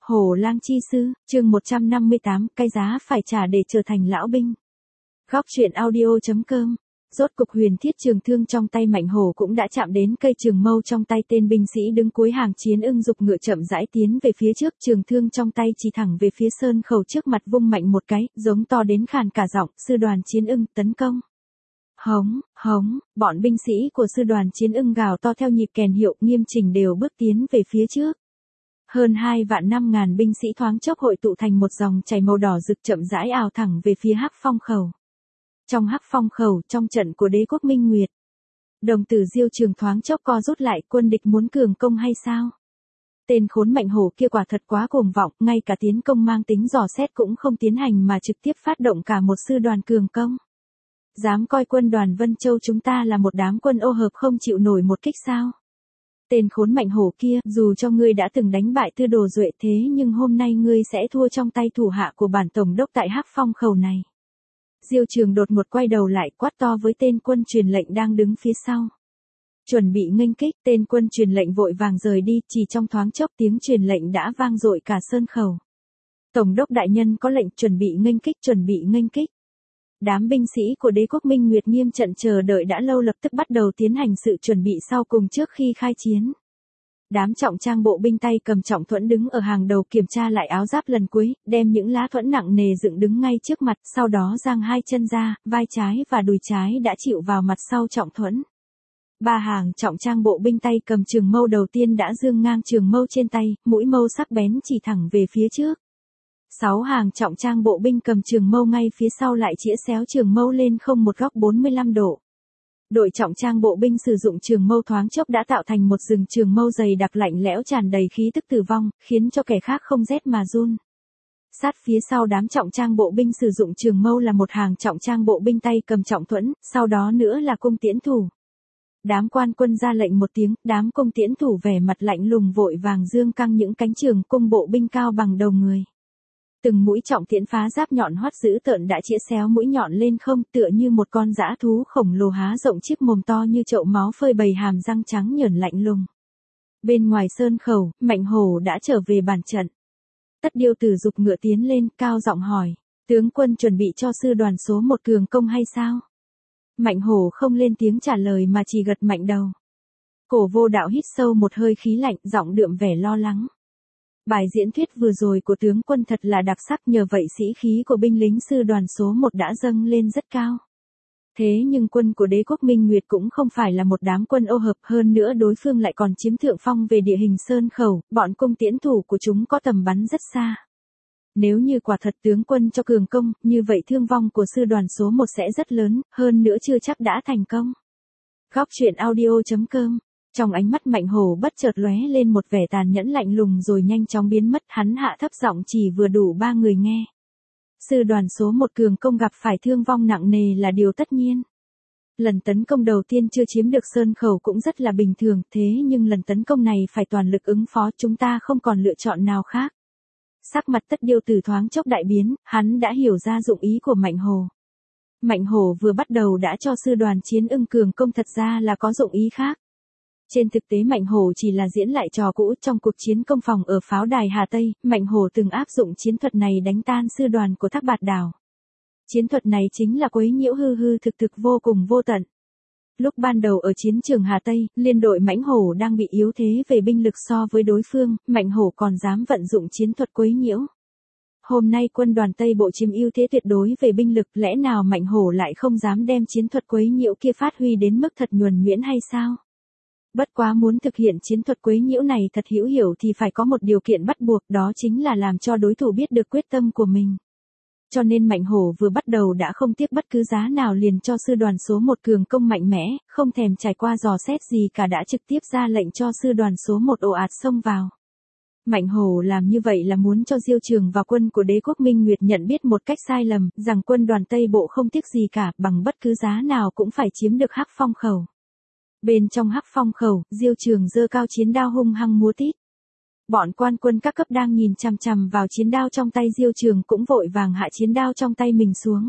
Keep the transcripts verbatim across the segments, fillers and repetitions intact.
Hổ lang chi sư, chương một trăm năm mươi tám, cái giá phải trả để trở thành lão binh. Góc truyện audio.com. Rốt cục huyền thiết trường thương trong tay Mạnh Hổ cũng đã chạm đến cây trường mâu trong tay tên binh sĩ đứng cuối hàng chiến ưng dục ngựa chậm rãi tiến về phía trước, trường thương trong tay chỉ thẳng về phía sơn khẩu trước mặt vung mạnh một cái, giống to đến khàn cả giọng, sư đoàn chiến ưng tấn công. Hống, hống, bọn binh sĩ của sư đoàn chiến ưng gào to theo nhịp kèn hiệu, nghiêm chỉnh đều bước tiến về phía trước. Hơn hai vạn năm ngàn binh sĩ thoáng chốc hội tụ thành một dòng chảy màu đỏ rực chậm rãi ào thẳng về phía Hắc Phong khẩu. Trong Hắc Phong khẩu, trong trận của đế quốc Minh Nguyệt, đồng tử Diêu Trường thoáng chốc co rút lại, quân địch muốn cường công hay sao? Tên khốn Mạnh Hổ kia quả thật quá cuồng vọng, ngay cả tiến công mang tính dò xét cũng không tiến hành mà trực tiếp phát động cả một sư đoàn cường công. Dám coi quân đoàn Vân Châu chúng ta là một đám quân ô hợp không chịu nổi một kích sao? Tên khốn Mạnh Hổ kia, dù cho ngươi đã từng đánh bại Tư Đồ Duệ thế nhưng hôm nay ngươi sẽ thua trong tay thủ hạ của bản tổng đốc tại Hắc Phong khẩu này. Diêu Trường đột ngột quay đầu lại quát to với tên quân truyền lệnh đang đứng phía sau. Chuẩn bị nghênh kích, tên quân truyền lệnh vội vàng rời đi, chỉ trong thoáng chốc tiếng truyền lệnh đã vang dội cả sơn khẩu. Tổng đốc đại nhân có lệnh chuẩn bị nghênh kích, chuẩn bị nghênh kích. Đám binh sĩ của đế quốc Minh Nguyệt nghiêm trận chờ đợi đã lâu lập tức bắt đầu tiến hành sự chuẩn bị sau cùng trước khi khai chiến. Đám trọng trang bộ binh tay cầm trọng thuẫn đứng ở hàng đầu kiểm tra lại áo giáp lần cuối, đem những lá thuẫn nặng nề dựng đứng ngay trước mặt, sau đó giang hai chân ra, vai trái và đùi trái đã chịu vào mặt sau trọng thuẫn. Ba hàng trọng trang bộ binh tay cầm trường mâu đầu tiên đã dương ngang trường mâu trên tay, mũi mâu sắc bén chỉ thẳng về phía trước. Sáu hàng trọng trang bộ binh cầm trường mâu ngay phía sau lại chĩa xéo trường mâu lên không một góc bốn mươi lăm độ. Đội trọng trang bộ binh sử dụng trường mâu thoáng chốc đã tạo thành một rừng trường mâu dày đặc lạnh lẽo tràn đầy khí tức tử vong, khiến cho kẻ khác không rét mà run. Sát phía sau đám trọng trang bộ binh sử dụng trường mâu là một hàng trọng trang bộ binh tay cầm trọng thuẫn, sau đó nữa là cung tiễn thủ. Đám quan quân ra lệnh một tiếng, đám cung tiễn thủ vẻ mặt lạnh lùng vội vàng dương căng những cánh trường cung bộ binh cao bằng đầu người. Từng mũi trọng tiễn phá giáp nhọn hoắt dữ tợn đã chĩa xéo mũi nhọn lên không, tựa như một con dã thú khổng lồ há rộng chiếc mồm to như chậu máu phơi bày hàm răng trắng nhởn lạnh lùng. Bên ngoài sơn khẩu, Mạnh Hổ đã trở về bàn trận. Tất Điêu Tử giục ngựa tiến lên, cao giọng hỏi, tướng quân chuẩn bị cho sư đoàn số một cường công hay sao? Mạnh Hổ không lên tiếng trả lời mà chỉ gật mạnh đầu. Cổ Vô Đạo hít sâu một hơi khí lạnh, giọng đượm vẻ lo lắng. Bài diễn thuyết vừa rồi của tướng quân thật là đặc sắc, nhờ vậy sĩ khí của binh lính sư đoàn số một đã dâng lên rất cao. Thế nhưng quân của đế quốc Minh Nguyệt cũng không phải là một đám quân ô hợp, hơn nữa đối phương lại còn chiếm thượng phong về địa hình sơn khẩu, bọn cung tiễn thủ của chúng có tầm bắn rất xa. Nếu như quả thật tướng quân cho cường công, như vậy thương vong của sư đoàn số một sẽ rất lớn, hơn nữa chưa chắc đã thành công. Góc truyện audio.com. Trong ánh mắt Mạnh Hổ bất chợt lóe lên một vẻ tàn nhẫn lạnh lùng rồi nhanh chóng biến mất, hắn hạ thấp giọng chỉ vừa đủ ba người nghe. Sư đoàn số một cường công gặp phải thương vong nặng nề là điều tất nhiên. Lần tấn công đầu tiên chưa chiếm được sơn khẩu cũng rất là bình thường, thế nhưng lần tấn công này phải toàn lực ứng phó, chúng ta không còn lựa chọn nào khác. Sắc mặt Tất Điêu Tử thoáng chốc đại biến, hắn đã hiểu ra dụng ý của Mạnh Hổ. Mạnh Hổ vừa bắt đầu đã cho sư đoàn chiến ưng cường công thật ra là có dụng ý khác. Trên thực tế Mạnh Hổ chỉ là diễn lại trò cũ, trong cuộc chiến công phòng ở pháo đài Hà Tây, Mạnh Hổ từng áp dụng chiến thuật này đánh tan sư đoàn của Thác Bạt Đảo. Chiến thuật này chính là quấy nhiễu hư hư thực thực vô cùng vô tận. Lúc ban đầu ở chiến trường Hà Tây, liên đội Mãnh Hổ đang bị yếu thế về binh lực so với đối phương, Mạnh Hổ còn dám vận dụng chiến thuật quấy nhiễu. Hôm nay quân đoàn Tây Bộ chiếm ưu thế tuyệt đối về binh lực, lẽ nào Mạnh Hổ lại không dám đem chiến thuật quấy nhiễu kia phát huy đến mức thật nhuần nhuyễn hay sao? Bất quá muốn thực hiện chiến thuật quấy nhiễu này thật hữu hiệu thì phải có một điều kiện bắt buộc, đó chính là làm cho đối thủ biết được quyết tâm của mình. Cho nên Mạnh Hổ vừa bắt đầu đã không tiếc bất cứ giá nào liền cho sư đoàn số một cường công mạnh mẽ, không thèm trải qua dò xét gì cả đã trực tiếp ra lệnh cho sư đoàn số một ồ ạt xông vào. Mạnh Hổ làm như vậy là muốn cho Diêu Trường và quân của đế quốc Minh Nguyệt nhận biết một cách sai lầm, rằng quân đoàn Tây Bộ không tiếc gì cả, bằng bất cứ giá nào cũng phải chiếm được Hắc Phong khẩu. Bên trong Hắc Phong khẩu, Diêu Trường giơ cao chiến đao hung hăng múa tít. Bọn quan quân các cấp đang nhìn chằm chằm vào chiến đao trong tay Diêu Trường cũng vội vàng hạ chiến đao trong tay mình xuống.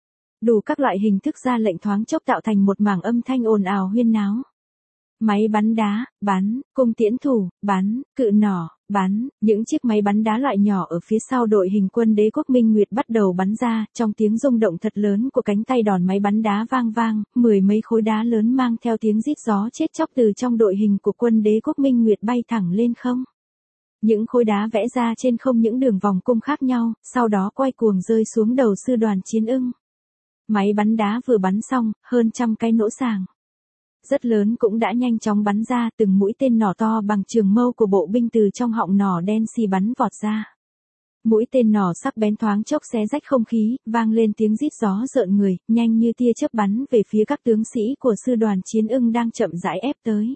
Đủ các loại hình thức ra lệnh thoáng chốc tạo thành một mảng âm thanh ồn ào huyên náo. Máy bắn đá, bắn, cung tiễn thủ, bắn, cự nỏ, Bắn, những chiếc máy bắn đá loại nhỏ ở phía sau đội hình quân đế quốc Minh Nguyệt bắt đầu bắn ra, trong tiếng rung động thật lớn của cánh tay đòn máy bắn đá vang vang, mười mấy khối đá lớn mang theo tiếng rít gió chết chóc từ trong đội hình của quân đế quốc Minh Nguyệt bay thẳng lên không. Những khối đá vẽ ra trên không những đường vòng cung khác nhau, sau đó quay cuồng rơi xuống đầu sư đoàn Chiến Ưng. Máy bắn đá vừa bắn xong, hơn trăm cái nỗ sàng rất lớn cũng đã nhanh chóng bắn ra, từng mũi tên nỏ to bằng trường mâu của bộ binh từ trong họng nỏ đen xì bắn vọt ra. Mũi tên nỏ sắc bén thoáng chốc xé rách không khí, vang lên tiếng rít gió rợn người, nhanh như tia chớp bắn về phía các tướng sĩ của sư đoàn Chiến Ưng đang chậm rãi ép tới.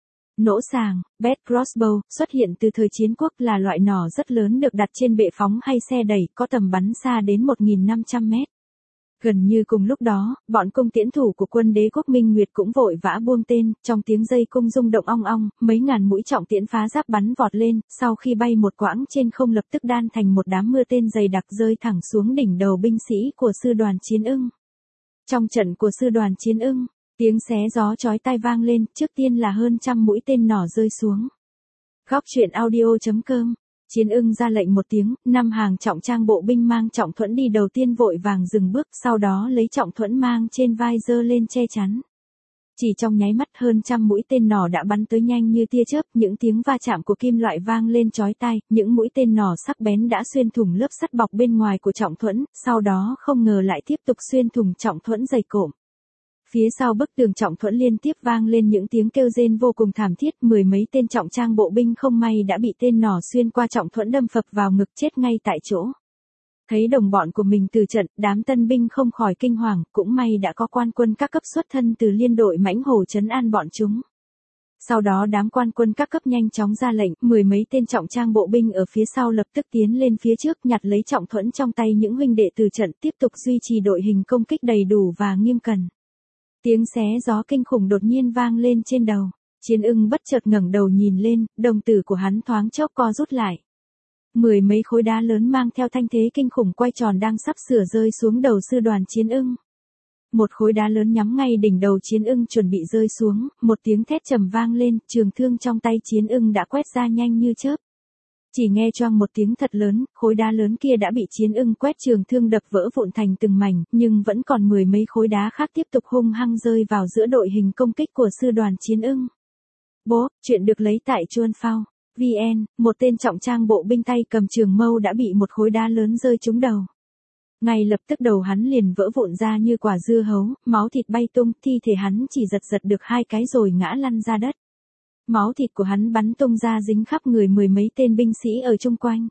Nỗ sàng, Bed Crossbow, xuất hiện từ thời chiến quốc, là loại nỏ rất lớn được đặt trên bệ phóng hay xe đẩy, có tầm bắn xa đến một nghìn năm trăm mét. Gần như cùng lúc đó, bọn cung tiễn thủ của quân đế quốc Minh Nguyệt cũng vội vã buông tên, trong tiếng dây cung rung động ong ong, mấy ngàn mũi trọng tiễn phá giáp bắn vọt lên, sau khi bay một quãng trên không lập tức đan thành một đám mưa tên dày đặc rơi thẳng xuống đỉnh đầu binh sĩ của sư đoàn Chiến Ưng. Trong trận của sư đoàn Chiến Ưng, tiếng xé gió chói tai vang lên, trước tiên là hơn trăm mũi tên nỏ rơi xuống. Góc truyện audio chấm com. Chiến Ưng ra lệnh một tiếng, năm hàng trọng trang bộ binh mang trọng thuẫn đi đầu tiên vội vàng dừng bước, sau đó lấy trọng thuẫn mang trên vai giơ lên che chắn. Chỉ trong nháy mắt hơn trăm mũi tên nỏ đã bắn tới nhanh như tia chớp, những tiếng va chạm của kim loại vang lên chói tai, những mũi tên nỏ sắc bén đã xuyên thủng lớp sắt bọc bên ngoài của trọng thuẫn, sau đó không ngờ lại tiếp tục xuyên thủng trọng thuẫn dày cộm. Phía sau bức tường trọng thuẫn liên tiếp vang lên những tiếng kêu rên vô cùng thảm thiết, mười mấy tên trọng trang bộ binh không may đã bị tên nỏ xuyên qua trọng thuẫn đâm phập vào ngực chết ngay tại chỗ. Thấy đồng bọn của mình từ trận, đám tân binh không khỏi kinh hoàng, cũng may đã có quan quân các cấp xuất thân từ liên đội mãnh hổ trấn an bọn chúng. Sau đó đám quan quân các cấp nhanh chóng ra lệnh, mười mấy tên trọng trang bộ binh ở phía sau lập tức tiến lên phía trước nhặt lấy trọng thuẫn trong tay những huynh đệ từ trận, tiếp tục duy trì đội hình công kích đầy đủ và nghiêm cẩn. Tiếng xé gió kinh khủng đột nhiên vang lên trên đầu. Chiến Ưng bất chợt ngẩng đầu nhìn lên, đồng tử của hắn thoáng chốc co rút lại. Mười mấy khối đá lớn mang theo thanh thế kinh khủng quay tròn đang sắp sửa rơi xuống đầu sư đoàn Chiến Ưng. Một khối đá lớn nhắm ngay đỉnh đầu Chiến Ưng chuẩn bị rơi xuống, một tiếng thét trầm vang lên, trường thương trong tay Chiến Ưng đã quét ra nhanh như chớp. Chỉ nghe choang một tiếng thật lớn, khối đá lớn kia đã bị Chiến Ưng quét trường thương đập vỡ vụn thành từng mảnh, nhưng vẫn còn mười mấy khối đá khác tiếp tục hung hăng rơi vào giữa đội hình công kích của sư đoàn Chiến Ưng. Bố, chuyện được lấy tại Chuan Phao. vê en, một tên trọng trang bộ binh tay cầm trường mâu đã bị một khối đá lớn rơi trúng đầu. Ngay lập tức đầu hắn liền vỡ vụn ra như quả dưa hấu, máu thịt bay tung, thi thể hắn chỉ giật giật được hai cái rồi ngã lăn ra đất. Máu thịt của hắn bắn tung ra dính khắp người mười mấy tên binh sĩ ở chung quanh.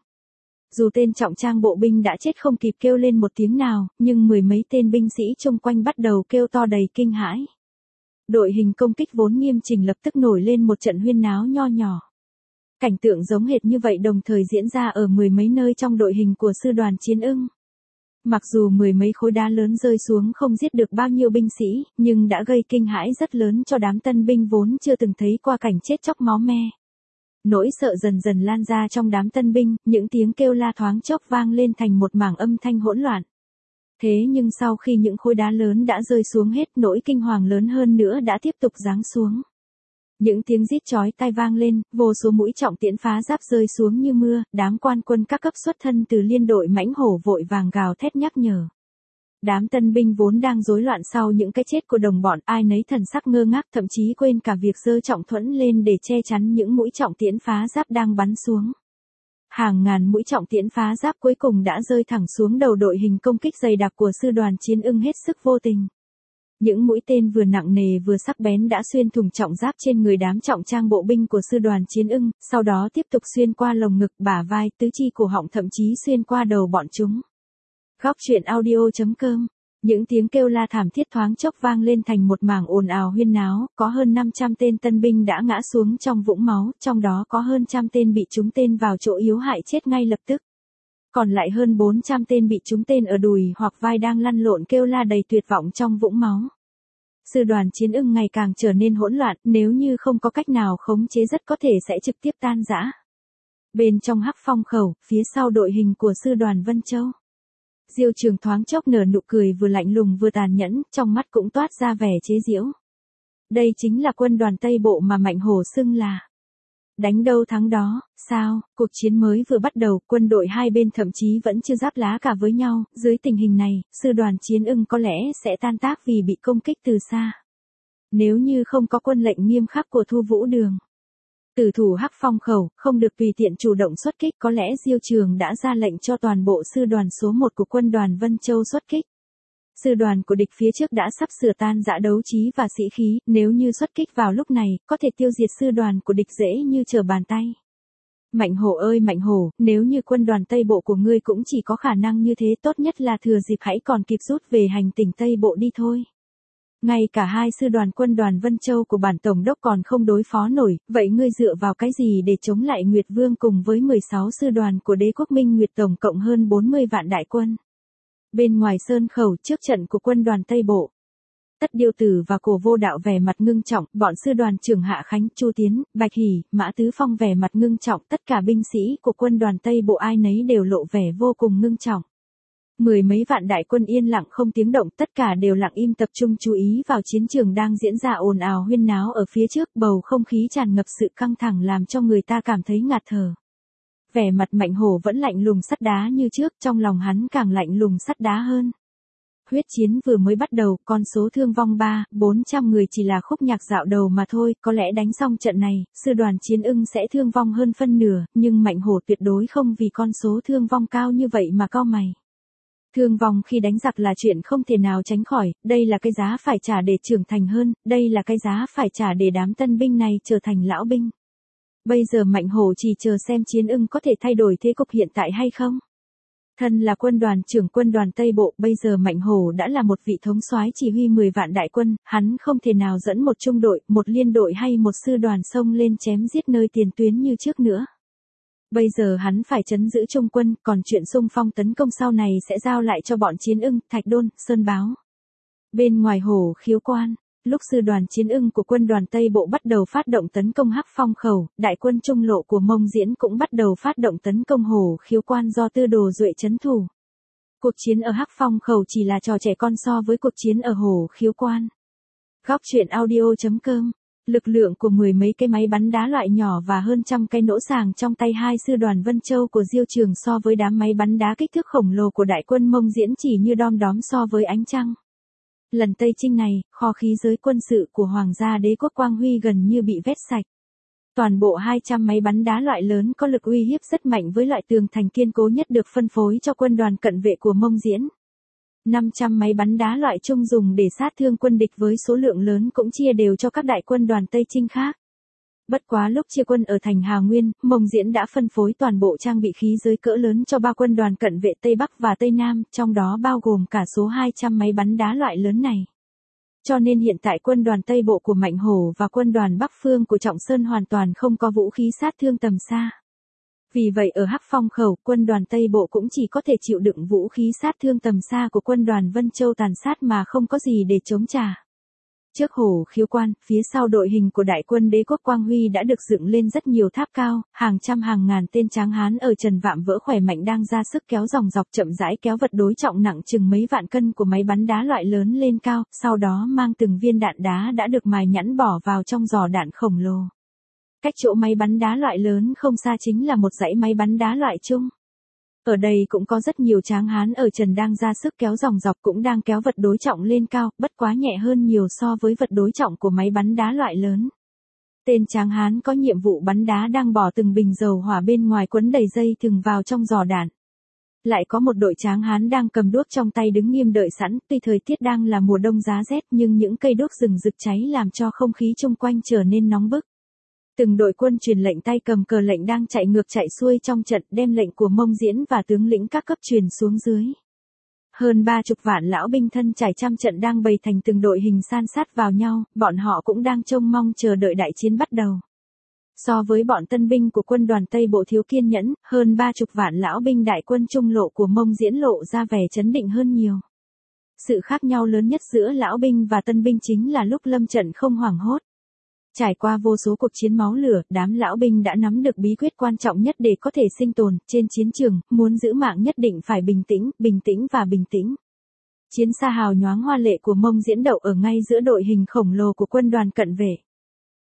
Dù tên trọng trang bộ binh đã chết không kịp kêu lên một tiếng nào, nhưng mười mấy tên binh sĩ chung quanh bắt đầu kêu to đầy kinh hãi. Đội hình công kích vốn nghiêm chỉnh lập tức nổi lên một trận huyên náo nho nhỏ. Cảnh tượng giống hệt như vậy đồng thời diễn ra ở mười mấy nơi trong đội hình của sư đoàn Chiến Ưng. Mặc dù mười mấy khối đá lớn rơi xuống không giết được bao nhiêu binh sĩ, nhưng đã gây kinh hãi rất lớn cho đám tân binh vốn chưa từng thấy qua cảnh chết chóc máu me. Nỗi sợ dần dần lan ra trong đám tân binh, những tiếng kêu la thoáng chốc vang lên thành một mảng âm thanh hỗn loạn. Thế nhưng sau khi những khối đá lớn đã rơi xuống hết, nỗi kinh hoàng lớn hơn nữa đã tiếp tục giáng xuống. Những tiếng rít chói tai vang lên, vô số mũi trọng tiễn phá giáp rơi xuống như mưa, đám quan quân các cấp xuất thân từ liên đội mãnh hổ vội vàng gào thét nhắc nhở. Đám tân binh vốn đang rối loạn sau những cái chết của đồng bọn, ai nấy thần sắc ngơ ngác, thậm chí quên cả việc giơ trọng thuẫn lên để che chắn những mũi trọng tiễn phá giáp đang bắn xuống. Hàng ngàn mũi trọng tiễn phá giáp cuối cùng đã rơi thẳng xuống đầu đội hình công kích dày đặc của sư đoàn Chiến Ưng hết sức vô tình. Những mũi tên vừa nặng nề vừa sắc bén đã xuyên thủng trọng giáp trên người đám trọng trang bộ binh của sư đoàn Chiến Ưng, sau đó tiếp tục xuyên qua lồng ngực, bả vai, tứ chi cổ họng, thậm chí xuyên qua đầu bọn chúng. Góc truyện audio chấm com. Những tiếng kêu la thảm thiết thoáng chốc vang lên thành một mảng ồn ào huyên náo, có hơn năm trăm tên tân binh đã ngã xuống trong vũng máu, trong đó có hơn trăm tên bị trúng tên vào chỗ yếu hại chết ngay lập tức. Còn lại hơn bốn trăm tên bị trúng tên ở đùi hoặc vai đang lăn lộn kêu la đầy tuyệt vọng trong vũng máu. Sư đoàn Chiến Ưng ngày càng trở nên hỗn loạn, nếu như không có cách nào khống chế rất có thể sẽ trực tiếp tan rã. Bên trong Hắc Phong khẩu, phía sau đội hình của sư đoàn Vân Châu, Diêu Trường thoáng chốc nở nụ cười vừa lạnh lùng vừa tàn nhẫn, trong mắt cũng toát ra vẻ chế giễu. Đây chính là quân đoàn Tây Bộ mà Mạnh Hổ xưng là Đánh đâu thắng đó, sao, cuộc chiến mới vừa bắt đầu, quân đội hai bên thậm chí vẫn chưa giáp lá cả với nhau, dưới tình hình này, sư đoàn Chiến Ưng có lẽ sẽ tan tác vì bị công kích từ xa. Nếu như không có quân lệnh nghiêm khắc của Thu Vũ Đường, tử thủ Hắc Phong khẩu, không được tùy tiện chủ động xuất kích, có lẽ Diêu Trường đã ra lệnh cho toàn bộ sư đoàn số một của quân đoàn Vân Châu xuất kích. Sư đoàn của địch phía trước đã sắp sửa tan rã đấu trí và sĩ khí, nếu như xuất kích vào lúc này, có thể tiêu diệt sư đoàn của địch dễ như trở bàn tay. Mạnh Hổ ơi Mạnh Hổ, nếu như quân đoàn Tây Bộ của ngươi cũng chỉ có khả năng như thế, tốt nhất là thừa dịp hãy còn kịp rút về hành tỉnh Tây Bộ đi thôi. Ngay cả hai sư đoàn quân đoàn Vân Châu của bản tổng đốc còn không đối phó nổi, vậy ngươi dựa vào cái gì để chống lại Nguyệt Vương cùng với mười sáu sư đoàn của đế quốc Minh Nguyệt tổng cộng hơn bốn mươi vạn đại quân? Bên ngoài sơn khẩu trước trận của quân đoàn Tây Bộ, Tất Điêu Tử và Cổ Vô Đạo vẻ mặt ngưng trọng, bọn sư đoàn trưởng Hạ Khánh, Chu Tiến, Bạch Hỷ, Mã Tứ Phong vẻ mặt ngưng trọng, tất cả binh sĩ của quân đoàn Tây Bộ ai nấy đều lộ vẻ vô cùng ngưng trọng. Mười mấy vạn đại quân yên lặng không tiếng động, tất cả đều lặng im tập trung chú ý vào chiến trường đang diễn ra ồn ào huyên náo ở phía trước, bầu không khí tràn ngập sự căng thẳng làm cho người ta cảm thấy ngạt thở. Vẻ mặt Mạnh Hổ vẫn lạnh lùng sắt đá như trước, trong lòng hắn càng lạnh lùng sắt đá hơn. Huyết chiến vừa mới bắt đầu, con số thương vong ba, bốn trăm người chỉ là khúc nhạc dạo đầu mà thôi, có lẽ đánh xong trận này, sư đoàn Chiến Ưng sẽ thương vong hơn phân nửa, nhưng Mạnh Hổ tuyệt đối không vì con số thương vong cao như vậy mà cau mày. Thương vong khi đánh giặc là chuyện không thể nào tránh khỏi, đây là cái giá phải trả để trưởng thành hơn, đây là cái giá phải trả để đám tân binh này trở thành lão binh. Bây giờ Mạnh Hổ chỉ chờ xem Chiến Ưng có thể thay đổi thế cục hiện tại hay không. Thân là quân đoàn trưởng quân đoàn Tây Bộ, bây giờ Mạnh Hổ đã là một vị thống soái chỉ huy mười vạn đại quân, hắn không thể nào dẫn một trung đội, một liên đội hay một sư đoàn xông lên chém giết nơi tiền tuyến như trước nữa. Bây giờ hắn phải trấn giữ trung quân, còn chuyện xung phong tấn công sau này sẽ giao lại cho bọn Chiến Ưng, Thạch Đôn, Sơn Báo. Bên ngoài Hổ Khiếu Quan, lúc sư đoàn Chiến Ưng của quân đoàn Tây Bộ bắt đầu phát động tấn công Hắc Phong khẩu, đại quân trung lộ của Mông Diễn cũng bắt đầu phát động tấn công Hổ Khiếu Quan do Tư Đồ Duệ trấn thủ. Cuộc chiến ở Hắc Phong khẩu chỉ là trò trẻ con so với cuộc chiến ở Hổ Khiếu Quan. Góc truyện audio chấm com. Lực lượng của mười mấy cái máy bắn đá loại nhỏ và hơn trăm cây nỗ sàng trong tay hai sư đoàn Vân Châu của Diêu Trường so với đám máy bắn đá kích thước khổng lồ của đại quân Mông Diễn chỉ như đom đóm so với ánh trăng. Lần Tây Chinh này, kho khí giới quân sự của Hoàng gia đế quốc Quang Huy gần như bị vét sạch. Toàn bộ hai trăm máy bắn đá loại lớn có lực uy hiếp rất mạnh với loại tường thành kiên cố nhất được phân phối cho quân đoàn cận vệ của Mông Diễn. năm trăm máy bắn đá loại trung dùng để sát thương quân địch với số lượng lớn cũng chia đều cho các đại quân đoàn Tây Chinh khác. Bất quá lúc chia quân ở thành Hà Nguyên, Mông Diễn đã phân phối toàn bộ trang bị khí giới cỡ lớn cho ba quân đoàn cận vệ Tây Bắc và Tây Nam, trong đó bao gồm cả số hai trăm máy bắn đá loại lớn này. Cho nên hiện tại quân đoàn Tây Bộ của Mạnh Hổ và quân đoàn Bắc Phương của Trọng Sơn hoàn toàn không có vũ khí sát thương tầm xa. Vì vậy ở Hắc Phong khẩu, quân đoàn Tây Bộ cũng chỉ có thể chịu đựng vũ khí sát thương tầm xa của quân đoàn Vân Châu tàn sát mà không có gì để chống trả. Trước Hổ Khiếu Quan, phía sau đội hình của đại quân đế quốc Quang Huy đã được dựng lên rất nhiều tháp cao, hàng trăm hàng ngàn tên tráng hán ở trần vạm vỡ khỏe mạnh đang ra sức kéo dòng dọc chậm rãi kéo vật đối trọng nặng chừng mấy vạn cân của máy bắn đá loại lớn lên cao, sau đó mang từng viên đạn đá đã được mài nhẵn bỏ vào trong giò đạn khổng lồ. Cách chỗ máy bắn đá loại lớn không xa chính là một dãy máy bắn đá loại trung. Ở đây cũng có rất nhiều tráng hán ở trần đang ra sức kéo dòng dọc cũng đang kéo vật đối trọng lên cao, bất quá nhẹ hơn nhiều so với vật đối trọng của máy bắn đá loại lớn. Tên tráng hán có nhiệm vụ bắn đá đang bỏ từng bình dầu hỏa bên ngoài quấn đầy dây thừng vào trong giò đạn. Lại có một đội tráng hán đang cầm đuốc trong tay đứng nghiêm đợi sẵn, tuy thời tiết đang là mùa đông giá rét nhưng những cây đuốc rừng rực cháy làm cho không khí chung quanh trở nên nóng bức. Từng đội quân truyền lệnh tay cầm cờ lệnh đang chạy ngược chạy xuôi trong trận đem lệnh của Mông Diễn và tướng lĩnh các cấp truyền xuống dưới. Hơn ba chục vạn lão binh thân trải trăm trận đang bày thành từng đội hình san sát vào nhau, bọn họ cũng đang trông mong chờ đợi đại chiến bắt đầu. So với bọn tân binh của quân đoàn Tây Bộ thiếu kiên nhẫn, hơn ba chục vạn lão binh đại quân trung lộ của Mông Diễn lộ ra vẻ chấn định hơn nhiều. Sự khác nhau lớn nhất giữa lão binh và tân binh chính là lúc lâm trận không hoảng hốt. Trải qua vô số cuộc chiến máu lửa, đám lão binh đã nắm được bí quyết quan trọng nhất để có thể sinh tồn trên chiến trường, muốn giữ mạng nhất định phải bình tĩnh, bình tĩnh và bình tĩnh. Chiến xa hào nhoáng hoa lệ của Mông Diễn đậu ở ngay giữa đội hình khổng lồ của quân đoàn cận vệ.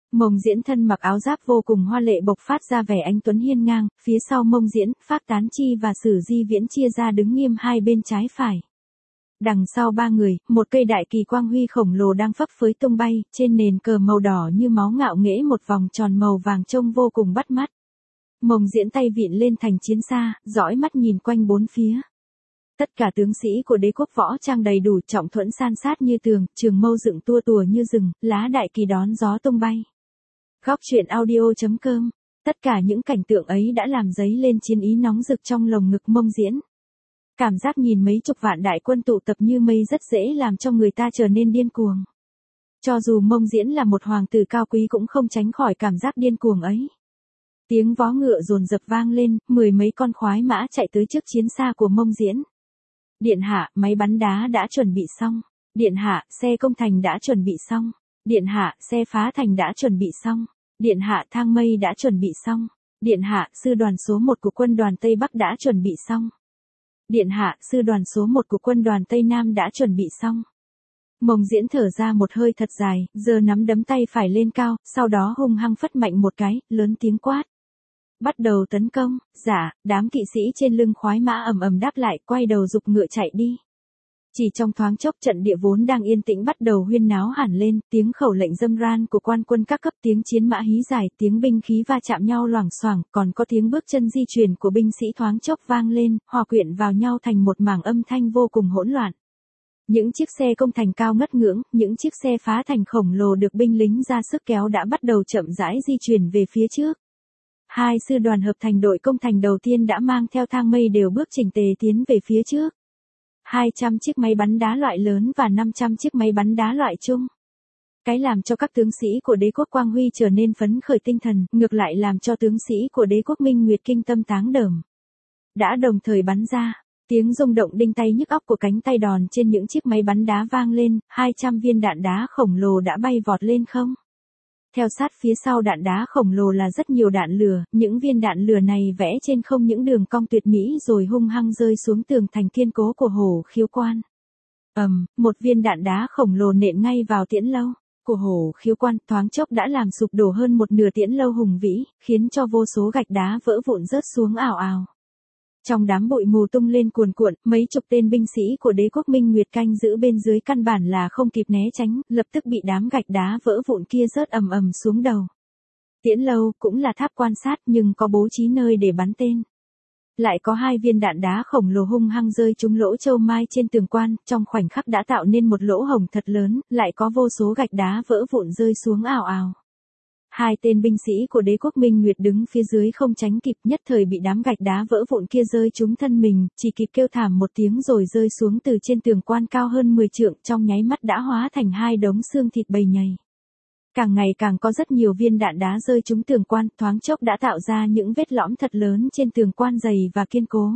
Mông Diễn thân mặc áo giáp vô cùng hoa lệ bộc phát ra vẻ anh tuấn hiên ngang, phía sau Mông Diễn, Phác Tán Chi và Sử Di Viễn chia ra đứng nghiêm hai bên trái phải. Đằng sau ba người, một cây đại kỳ quang huy khổng lồ đang phấp phới tung bay, trên nền cờ màu đỏ như máu ngạo nghễ một vòng tròn màu vàng trông vô cùng bắt mắt. Mông Diễn tay vịn lên thành chiến xa, dõi mắt nhìn quanh bốn phía. Tất cả tướng sĩ của đế quốc võ trang đầy đủ, trọng thuẫn san sát như tường, trường mâu dựng tua tùa như rừng, lá đại kỳ đón gió tung bay. Góc truyện audio chấm com. Tất cả những cảnh tượng ấy đã làm dấy lên chiến ý nóng rực trong lồng ngực Mông Diễn. Cảm giác nhìn mấy chục vạn đại quân tụ tập như mây rất dễ làm cho người ta trở nên điên cuồng. Cho dù Mông Diễn là một hoàng tử cao quý cũng không tránh khỏi cảm giác điên cuồng ấy. Tiếng vó ngựa dồn dập vang lên, mười mấy con khoái mã chạy tới trước chiến xa của Mông Diễn. Điện hạ, máy bắn đá đã chuẩn bị xong. Điện hạ, xe công thành đã chuẩn bị xong. Điện hạ, xe phá thành đã chuẩn bị xong. Điện hạ, thang mây đã chuẩn bị xong. Điện hạ, sư đoàn số một của quân đoàn Tây Bắc đã chuẩn bị xong. Điện hạ, sư đoàn số một của quân đoàn Tây Nam đã chuẩn bị xong. Mông Diễn thở ra một hơi thật dài, giơ nắm đấm tay phải lên cao, sau đó hung hăng phất mạnh một cái, lớn tiếng quát. Bắt đầu tấn công. Dạ. Đám kỵ sĩ trên lưng khoái mã ầm ầm đáp lại, quay đầu giục ngựa chạy đi. Chỉ trong thoáng chốc, trận địa vốn đang yên tĩnh bắt đầu huyên náo hẳn lên, tiếng khẩu lệnh râm ran của quan quân các cấp, tiếng chiến mã hí dài, tiếng binh khí va chạm nhau loảng xoảng, còn có tiếng bước chân di chuyển của binh sĩ thoáng chốc vang lên, hòa quyện vào nhau thành một mảng âm thanh vô cùng hỗn loạn. Những chiếc xe công thành cao ngất ngưỡng, những chiếc xe phá thành khổng lồ được binh lính ra sức kéo đã bắt đầu chậm rãi di chuyển về phía trước. Hai sư đoàn hợp thành đội công thành đầu tiên đã mang theo thang mây đều bước chỉnh tề tiến về phía trước. hai trăm chiếc máy bắn đá loại lớn và năm trăm chiếc máy bắn đá loại chung. Cái làm cho các tướng sĩ của đế quốc Quang Huy trở nên phấn khởi tinh thần, ngược lại làm cho tướng sĩ của đế quốc Minh Nguyệt kinh tâm táng đờm. Đã đồng thời bắn ra, tiếng rung động đinh tay nhức óc của cánh tay đòn trên những chiếc máy bắn đá vang lên, hai trăm viên đạn đá khổng lồ đã bay vọt lên không. Theo sát phía sau đạn đá khổng lồ là rất nhiều đạn lửa, những viên đạn lửa này vẽ trên không những đường cong tuyệt mỹ rồi hung hăng rơi xuống tường thành kiên cố của Hổ Khiếu Quan. Ầm, um, một viên đạn đá khổng lồ nện ngay vào tiễn lâu của Hổ Khiếu Quan, thoáng chốc đã làm sụp đổ hơn một nửa tiễn lâu hùng vĩ, khiến cho vô số gạch đá vỡ vụn rớt xuống ào ào. Trong đám bụi mù tung lên cuồn cuộn, mấy chục tên binh sĩ của đế quốc Minh Nguyệt canh giữ bên dưới căn bản là không kịp né tránh, lập tức bị đám gạch đá vỡ vụn kia rớt ầm ầm xuống đầu. Tiễn lâu cũng là tháp quan sát nhưng có bố trí nơi để bắn tên. Lại có hai viên đạn đá khổng lồ hung hăng rơi trúng lỗ châu mai trên tường quan, trong khoảnh khắc đã tạo nên một lỗ hổng thật lớn, lại có vô số gạch đá vỡ vụn rơi xuống ào ào. Hai tên binh sĩ của đế quốc Minh Nguyệt đứng phía dưới không tránh kịp, nhất thời bị đám gạch đá vỡ vụn kia rơi trúng thân mình, chỉ kịp kêu thảm một tiếng rồi rơi xuống từ trên tường quan cao hơn mười trượng, trong nháy mắt đã hóa thành hai đống xương thịt bầy nhầy. Càng ngày càng có rất nhiều viên đạn đá rơi trúng tường quan, thoáng chốc đã tạo ra những vết lõm thật lớn trên tường quan dày và kiên cố.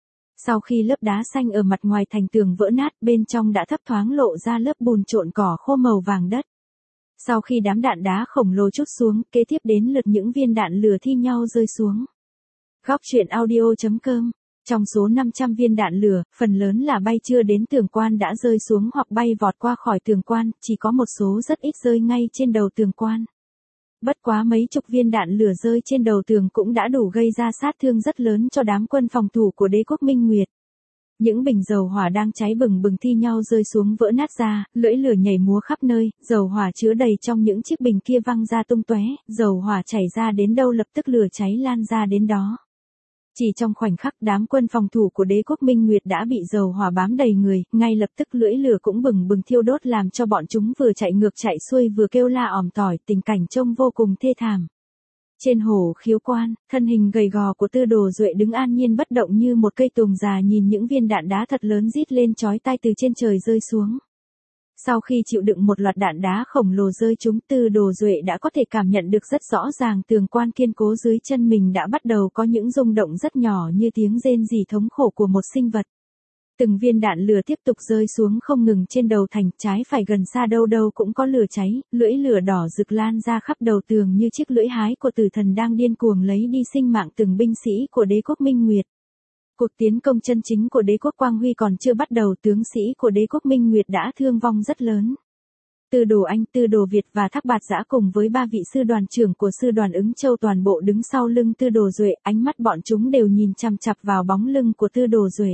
Sau khi lớp đá xanh ở mặt ngoài thành tường vỡ nát, bên trong đã thấp thoáng lộ ra lớp bùn trộn cỏ khô màu vàng đất. Sau khi đám đạn đá khổng lồ trút xuống, kế tiếp đến lượt những viên đạn lửa thi nhau rơi xuống. Góc truyện audio chấm com. Trong số năm trăm viên đạn lửa, phần lớn là bay chưa đến tường quan đã rơi xuống hoặc bay vọt qua khỏi tường quan, chỉ có một số rất ít rơi ngay trên đầu tường quan. Bất quá mấy chục viên đạn lửa rơi trên đầu tường cũng đã đủ gây ra sát thương rất lớn cho đám quân phòng thủ của đế quốc Minh Nguyệt. Những bình dầu hỏa đang cháy bừng bừng thi nhau rơi xuống vỡ nát ra, lưỡi lửa nhảy múa khắp nơi, dầu hỏa chứa đầy trong những chiếc bình kia văng ra tung tóe, dầu hỏa chảy ra đến đâu lập tức lửa cháy lan ra đến đó. Chỉ trong khoảnh khắc đám quân phòng thủ của đế quốc Minh Nguyệt đã bị dầu hỏa bám đầy người, ngay lập tức lưỡi lửa cũng bừng bừng thiêu đốt làm cho bọn chúng vừa chạy ngược chạy xuôi vừa kêu la òm tỏi, tình cảnh trông vô cùng thê thảm. Trên Hổ Khiếu Quan, thân hình gầy gò của Tư Đồ Duệ đứng an nhiên bất động như một cây tùng già nhìn những viên đạn đá thật lớn rít lên chói tai từ trên trời rơi xuống. Sau khi chịu đựng một loạt đạn đá khổng lồ rơi trúng, Tư Đồ Duệ đã có thể cảm nhận được rất rõ ràng tường quan kiên cố dưới chân mình đã bắt đầu có những rung động rất nhỏ như tiếng rên rỉ thống khổ của một sinh vật. Từng viên đạn lửa tiếp tục rơi xuống không ngừng trên đầu thành, trái phải gần xa đâu đâu cũng có lửa cháy, lưỡi lửa đỏ rực lan ra khắp đầu tường như chiếc lưỡi hái của tử thần đang điên cuồng lấy đi sinh mạng từng binh sĩ của đế quốc Minh Nguyệt. Cuộc tiến công chân chính của đế quốc Quang Huy còn chưa bắt đầu, tướng sĩ của đế quốc Minh Nguyệt đã thương vong rất lớn. Tư Đồ Anh, Tư Đồ Việt và Thác Bạt Giã cùng với ba vị sư đoàn trưởng của sư đoàn Ứng Châu toàn bộ đứng sau lưng Tư Đồ Duệ, ánh mắt bọn chúng đều nhìn chằm chằm vào bóng lưng của Tư Đồ Duệ.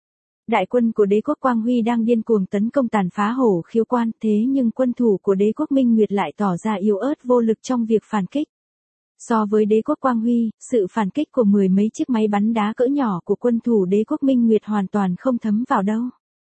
Đại quân của đế quốc Quang Huy đang điên cuồng tấn công tàn phá Hổ Khiếu Quan, thế nhưng quân thủ của đế quốc Minh Nguyệt lại tỏ ra yếu ớt vô lực trong việc phản kích. So với đế quốc Quang Huy, sự phản kích của mười mấy chiếc máy bắn đá cỡ nhỏ của quân thủ đế quốc Minh Nguyệt hoàn toàn không thấm vào đâu.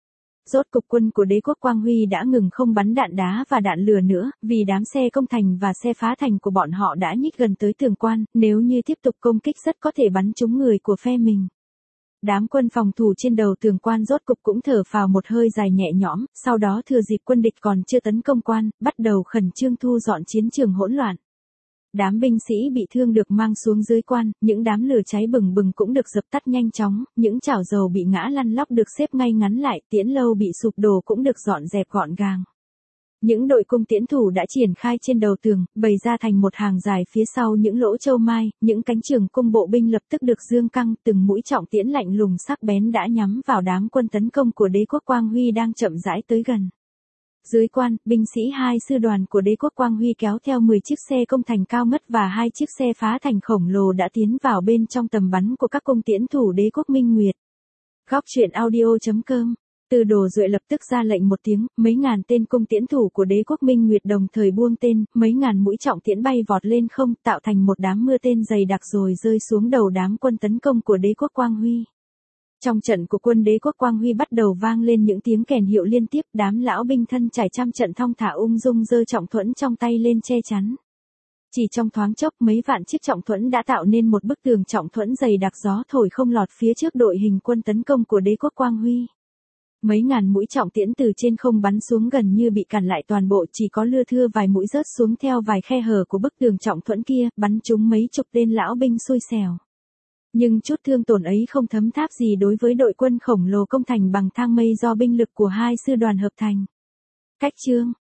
Rốt cục quân của đế quốc Quang Huy đã ngừng không bắn đạn đá và đạn lửa nữa, vì đám xe công thành và xe phá thành của bọn họ đã nhích gần tới tường quan, nếu như tiếp tục công kích rất có thể bắn trúng người của phe mình. Đám quân phòng thủ trên đầu tường quan rốt cục cũng thở phào một hơi dài nhẹ nhõm, sau đó thừa dịp quân địch còn chưa tấn công quan, bắt đầu khẩn trương thu dọn chiến trường hỗn loạn. Đám binh sĩ bị thương được mang xuống dưới quan, những đám lửa cháy bừng bừng cũng được dập tắt nhanh chóng, những chảo dầu bị ngã lăn lóc được xếp ngay ngắn lại, tiễn lâu bị sụp đổ cũng được dọn dẹp gọn gàng. Những đội cung tiễn thủ đã triển khai trên đầu tường, bày ra thành một hàng dài phía sau những lỗ châu mai, những cánh trường cung bộ binh lập tức được dương căng, từng mũi trọng tiễn lạnh lùng sắc bén đã nhắm vào đám quân tấn công của đế quốc Quang Huy đang chậm rãi tới gần. Dưới quan, binh sĩ hai sư đoàn của đế quốc Quang Huy kéo theo mười chiếc xe công thành cao ngất và hai chiếc xe phá thành khổng lồ đã tiến vào bên trong tầm bắn của các cung tiễn thủ đế quốc Minh Nguyệt. Góc truyện audio chấm com. Tư Đồ Duệ lập tức ra lệnh một tiếng, mấy ngàn tên cung tiễn thủ của đế quốc Minh Nguyệt đồng thời buông tên, mấy ngàn mũi trọng tiễn bay vọt lên không, tạo thành một đám mưa tên dày đặc rồi rơi xuống đầu đám quân tấn công của đế quốc Quang Huy. Trong trận của quân đế quốc Quang Huy bắt đầu vang lên những tiếng kèn hiệu liên tiếp, đám lão binh thân trải trăm trận thong thả ung dung giơ trọng thuẫn trong tay lên che chắn. Chỉ trong thoáng chốc mấy vạn chiếc trọng thuẫn đã tạo nên một bức tường trọng thuẫn dày đặc, gió thổi không lọt phía trước đội hình quân tấn công của đế quốc Quang Huy. Mấy ngàn mũi trọng tiễn từ trên không bắn xuống gần như bị cản lại toàn bộ, chỉ có lưa thưa vài mũi rớt xuống theo vài khe hở của bức tường trọng thuẫn kia, bắn trúng mấy chục tên lão binh xui xẻo. Nhưng chút thương tổn ấy không thấm tháp gì đối với đội quân khổng lồ công thành bằng thang mây do binh lực của hai sư đoàn hợp thành. Cách chương